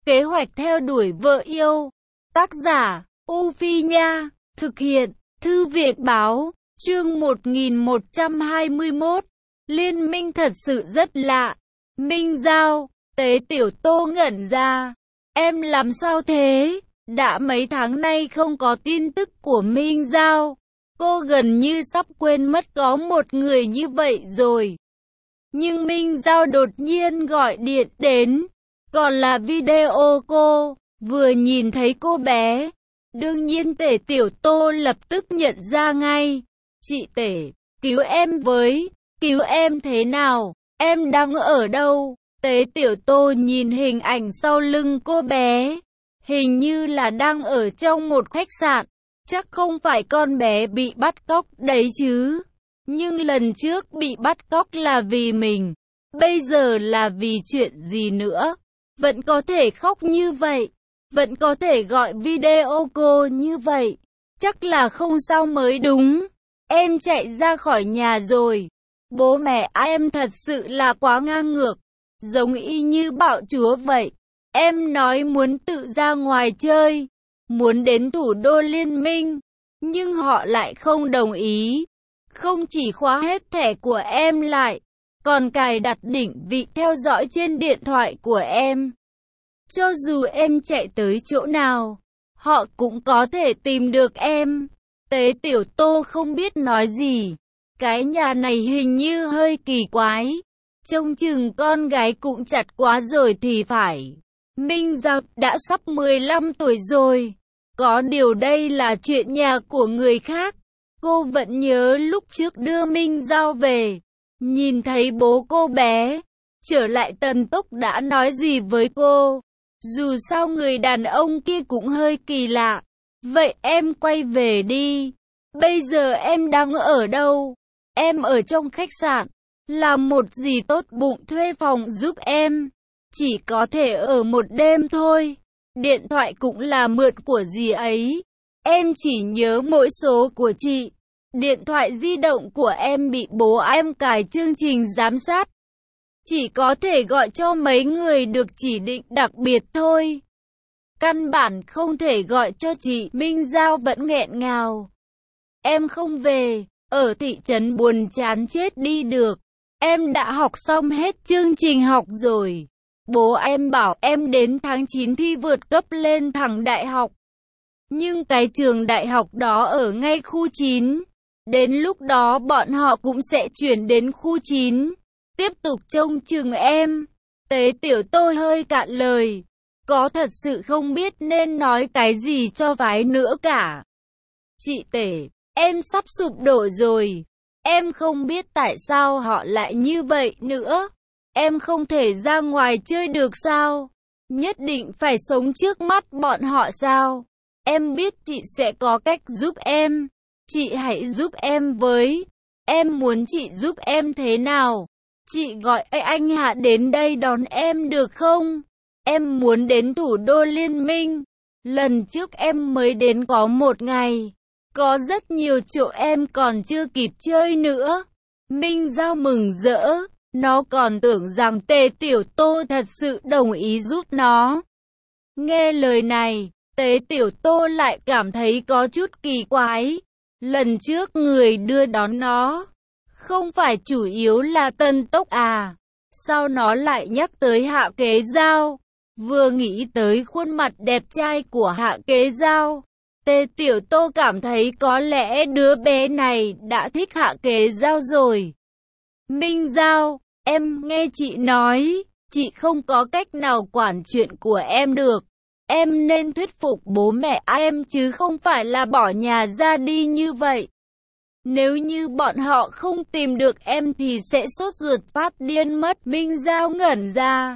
Kế hoạch theo đuổi vợ yêu. Tác giả, U Phi Nha. Thực hiện, Thư viện Báo. Chương 1121. Liên minh thật sự rất lạ. Minh Giao. Tế Tiểu Tô ngẩn ra. Em làm sao thế? Đã mấy tháng nay không có tin tức của Minh Giao. Cô gần như sắp quên mất có một người như vậy rồi. Nhưng Minh Giao đột nhiên gọi điện đến. Còn là video cô. Vừa nhìn thấy cô bé. Đương nhiên Tể Tiểu Tô lập tức nhận ra ngay. Chị Tể, cứu em với. Cứu em thế nào? Em đang ở đâu? Tế Tiểu Tô nhìn hình ảnh sau lưng cô bé. Hình như là đang ở trong một khách sạn. Chắc không phải con bé bị bắt cóc đấy chứ. Nhưng lần trước bị bắt cóc là vì mình. Bây giờ là vì chuyện gì nữa? Vẫn có thể khóc như vậy. Vẫn có thể gọi video cô như vậy. Chắc là không sao mới đúng. Em chạy ra khỏi nhà rồi. Bố mẹ em thật sự là quá ngang ngược. Giống y như bạo chúa vậy. Em nói muốn tự ra ngoài chơi. Muốn đến thủ đô liên minh. Nhưng họ lại không đồng ý. Không chỉ khóa hết thẻ của em lại. Còn cài đặt định vị theo dõi trên điện thoại của em. Cho dù em chạy tới chỗ nào, họ cũng có thể tìm được em. Tế Tiểu Tô không biết nói gì. Cái nhà này hình như hơi kỳ quái. Trông chừng con gái cũng chặt quá rồi thì phải. Minh Giao đã sắp 15 tuổi rồi. Có điều đây là chuyện nhà của người khác. Cô vẫn nhớ lúc trước đưa Minh Giao về. Nhìn thấy bố cô bé. Trở lại Tần Tốc đã nói gì với cô. Dù sao người đàn ông kia cũng hơi kỳ lạ. Vậy em quay về đi. Bây giờ em đang ở đâu? Em ở trong khách sạn. Làm một dì tốt bụng thuê phòng giúp em. Chỉ có thể ở một đêm thôi. Điện thoại cũng là mượn của dì ấy. Em chỉ nhớ mỗi số của chị. Điện thoại di động của em bị bố em cài chương trình giám sát. Chỉ có thể gọi cho mấy người được chỉ định đặc biệt thôi. Căn bản không thể gọi cho chị. Minh Giao vẫn nghẹn ngào. Em không về, ở thị trấn buồn chán chết đi được. Em đã học xong hết chương trình học rồi. Bố em bảo em đến tháng 9 thi vượt cấp lên thẳng đại học. Nhưng cái trường đại học đó ở ngay khu 9. Đến lúc đó bọn họ cũng sẽ chuyển đến khu 9. Tiếp tục trông chừng em. Tế Tiểu Tô hơi cạn lời. Có thật sự không biết nên nói cái gì cho phải nữa cả. Chị Tể, em sắp sụp đổ rồi. Em không biết tại sao họ lại như vậy nữa. Em không thể ra ngoài chơi được sao? Nhất định phải sống trước mắt bọn họ sao? Em biết chị sẽ có cách giúp em. Chị hãy giúp em với. Em muốn chị giúp em thế nào? Chị gọi anh Hạ đến đây đón em được không? Em muốn đến thủ đô liên minh. Lần trước em mới đến có một ngày. Có rất nhiều chỗ em còn chưa kịp chơi nữa. Minh Giao mừng rỡ. Nó còn tưởng rằng Tế Tiểu Tô thật sự đồng ý giúp nó. Nghe lời này, Tế Tiểu Tô lại cảm thấy có chút kỳ quái. Lần trước người đưa đón nó không phải chủ yếu là Tân Tốc à? Sao nó lại nhắc tới Hạ Kế Giao? Vừa nghĩ tới khuôn mặt đẹp trai của Hạ Kế Giao, Tế Tiểu Tô cảm thấy có lẽ đứa bé này đã thích Hạ Kế Giao rồi. Minh Giao, em nghe chị nói, chị không có cách nào quản chuyện của em được. Em nên thuyết phục bố mẹ em chứ không phải là bỏ nhà ra đi như vậy. Nếu như bọn họ không tìm được em thì sẽ sốt ruột phát điên mất. Minh Giao ngẩn ra.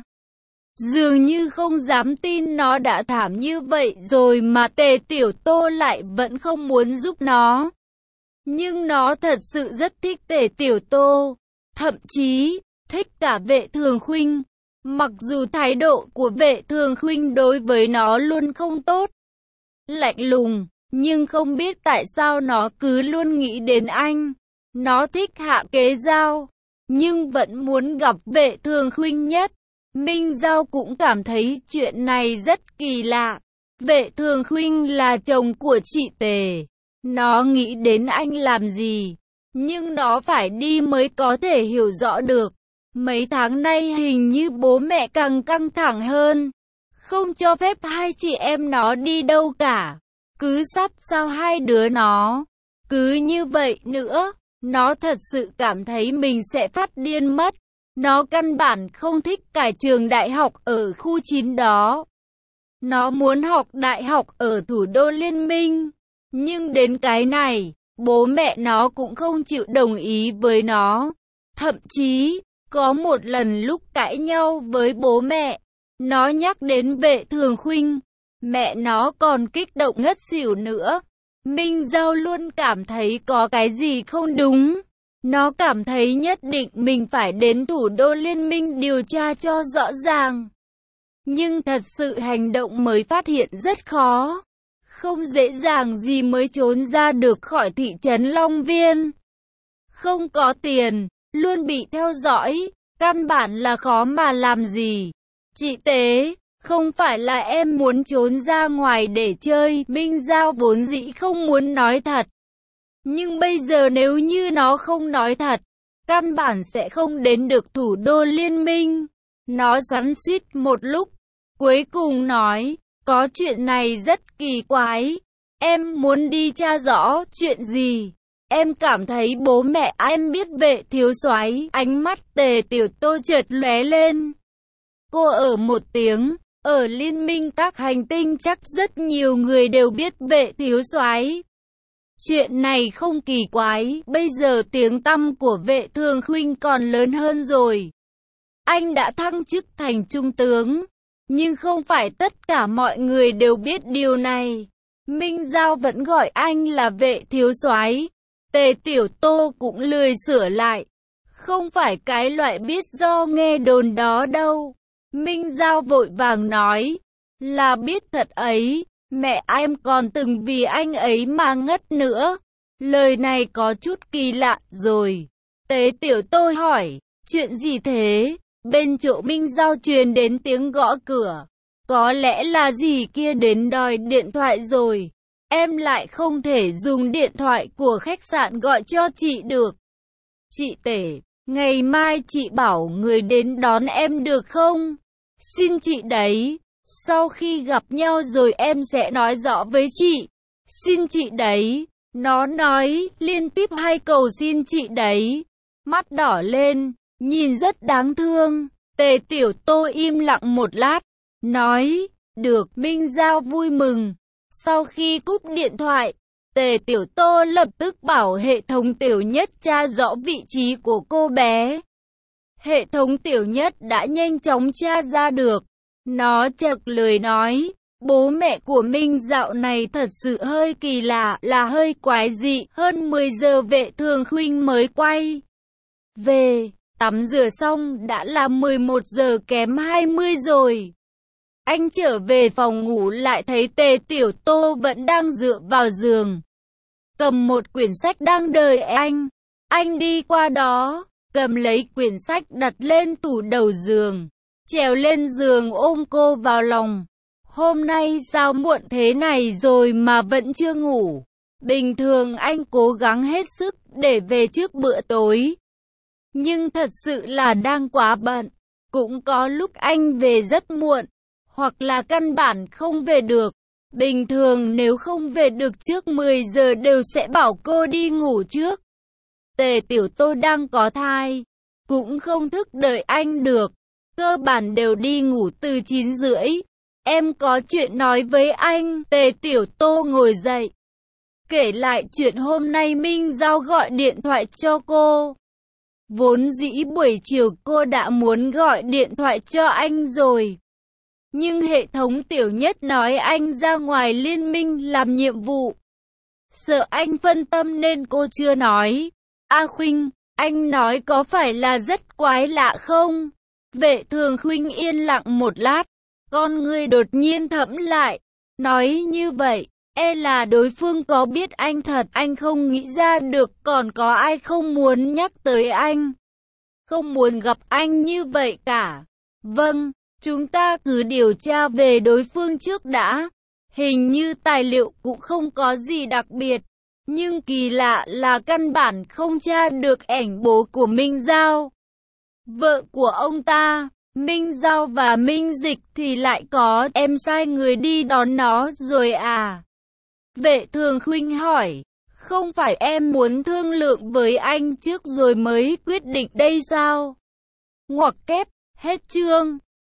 Dường như không dám tin nó đã thảm như vậy rồi mà Tế Tiểu Tô lại vẫn không muốn giúp nó. Nhưng nó thật sự rất thích Tế Tiểu Tô. Thậm chí, thích cả Vệ Thường Khuynh. Mặc dù thái độ của Vệ Thường Khuynh đối với nó luôn không tốt. Lạnh lùng. Nhưng không biết tại sao nó cứ luôn nghĩ đến anh. Nó thích Hạ Kế Giao, nhưng vẫn muốn gặp Vệ Thường Khuynh nhất. Minh Giao cũng cảm thấy chuyện này rất kỳ lạ. Vệ Thường Khuynh là chồng của chị Tề. Nó nghĩ đến anh làm gì? Nhưng nó phải đi mới có thể hiểu rõ được. Mấy tháng nay hình như bố mẹ càng căng thẳng hơn. Không cho phép hai chị em nó đi đâu cả. Cứ sát sao hai đứa nó. Cứ như vậy nữa, nó thật sự cảm thấy mình sẽ phát điên mất. Nó căn bản không thích cái trường đại học ở khu 9 đó. Nó muốn học đại học ở thủ đô Liên minh. Nhưng đến cái này, bố mẹ nó cũng không chịu đồng ý với nó. Thậm chí, có một lần lúc cãi nhau với bố mẹ, nó nhắc đến Vệ Thường Khuynh. Mẹ nó còn kích động ngất xỉu nữa. Minh Giao luôn cảm thấy có cái gì không đúng. Nó cảm thấy nhất định mình phải đến thủ đô Liên minh điều tra cho rõ ràng. Nhưng thật sự hành động mới phát hiện rất khó. Không dễ dàng gì mới trốn ra được khỏi thị trấn Long Viên. Không có tiền, luôn bị theo dõi, căn bản là khó mà làm gì. Chị Tế, không phải là em muốn trốn ra ngoài để chơi, Minh Giao vốn dĩ không muốn nói thật. Nhưng bây giờ nếu như nó không nói thật, căn bản sẽ không đến được thủ đô Liên minh. Nó xoắn xuýt một lúc, cuối cùng nói, có chuyện này rất kỳ quái. Em muốn đi tra rõ chuyện gì? Em cảm thấy bố mẹ em biết Vệ thiếu soái. Ánh mắt Tề Tiểu Tô chợt lóe lên. Cô ở một tiếng, ở Liên minh các hành tinh chắc rất nhiều người đều biết Vệ thiếu soái. Chuyện này không kỳ quái, bây giờ tiếng tăm của Vệ Thường Khuynh còn lớn hơn rồi. Anh đã thăng chức thành trung tướng, nhưng không phải tất cả mọi người đều biết điều này. Minh Giao vẫn gọi anh là Vệ thiếu soái. Tề Tiểu Tô cũng lười sửa lại. Không phải cái loại biết do nghe đồn đó đâu. Minh Giao vội vàng nói, là biết thật ấy. Mẹ em còn từng vì anh ấy mà ngất nữa. Lời này có chút kỳ lạ rồi. Tế Tiểu Tô hỏi, chuyện gì thế? Bên chỗ Minh Giao truyền đến tiếng gõ cửa. Có lẽ là gì kia đến đòi điện thoại rồi. Em lại không thể dùng điện thoại của khách sạn gọi cho chị được. Chị Tể, ngày mai chị bảo người đến đón em được không? Xin chị đấy. Sau khi gặp nhau rồi em sẽ nói rõ với chị. Xin chị đấy. Nó nói liên tiếp 2 cầu xin chị đấy. Mắt đỏ lên, nhìn rất đáng thương. Tề Tiểu Tô im lặng một lát. Nói, được. Minh Giao vui mừng. Sau khi cúp điện thoại, Tề Tiểu Tô lập tức bảo hệ thống Tiểu Nhất tra rõ vị trí của cô bé. Hệ thống Tiểu Nhất đã nhanh chóng tra ra được. Nó chợt lời nói, bố mẹ của Minh dạo này thật sự hơi kỳ lạ, là hơi quái dị. Hơn 10 giờ Vệ Thường Khuynh mới quay về, tắm rửa xong đã là 11 giờ kém 20 rồi. Anh trở về phòng ngủ lại thấy Tề Tiểu Tô vẫn đang dựa vào giường, cầm một quyển sách đang đợi anh. Anh đi qua đó, cầm lấy quyển sách đặt lên tủ đầu giường, trèo lên giường ôm cô vào lòng. Hôm nay sao muộn thế này rồi mà vẫn chưa ngủ? Bình thường anh cố gắng hết sức để về trước bữa tối, nhưng thật sự là đang quá bận. Cũng có lúc anh về rất muộn, hoặc là căn bản không về được. Bình thường nếu không về được trước 10 giờ đều sẽ bảo cô đi ngủ trước. Tề Tiểu Tô đang có thai, cũng không thức đợi anh được. Cơ bản đều đi ngủ từ 9 rưỡi. Em có chuyện nói với anh. Tề Tiểu Tô ngồi dậy, kể lại chuyện hôm nay Minh Giao gọi điện thoại cho cô. Vốn dĩ buổi chiều cô đã muốn gọi điện thoại cho anh rồi, nhưng hệ thống Tiểu Nhất nói anh ra ngoài liên minh làm nhiệm vụ, sợ anh phân tâm nên cô chưa nói. A Khuynh, anh nói có phải là rất quái lạ không? Vệ Thường Khuynh yên lặng một lát, con ngươi đột nhiên thẫm lại, nói như vậy, e là đối phương có biết anh thật. Anh không nghĩ ra được còn có ai không muốn nhắc tới anh, không muốn gặp anh như vậy cả. Vâng, chúng ta cứ điều tra về đối phương trước đã. Hình như tài liệu cũng không có gì đặc biệt. Nhưng kỳ lạ là căn bản không tra được ảnh bố của Minh Giao. Vợ của ông ta, Minh Giao và Minh Dịch thì lại có, em sai người đi đón nó rồi à? Vệ Thường Khuynh hỏi, không phải em muốn thương lượng với anh trước rồi mới quyết định đây sao? Ngoặc kép, hết chương.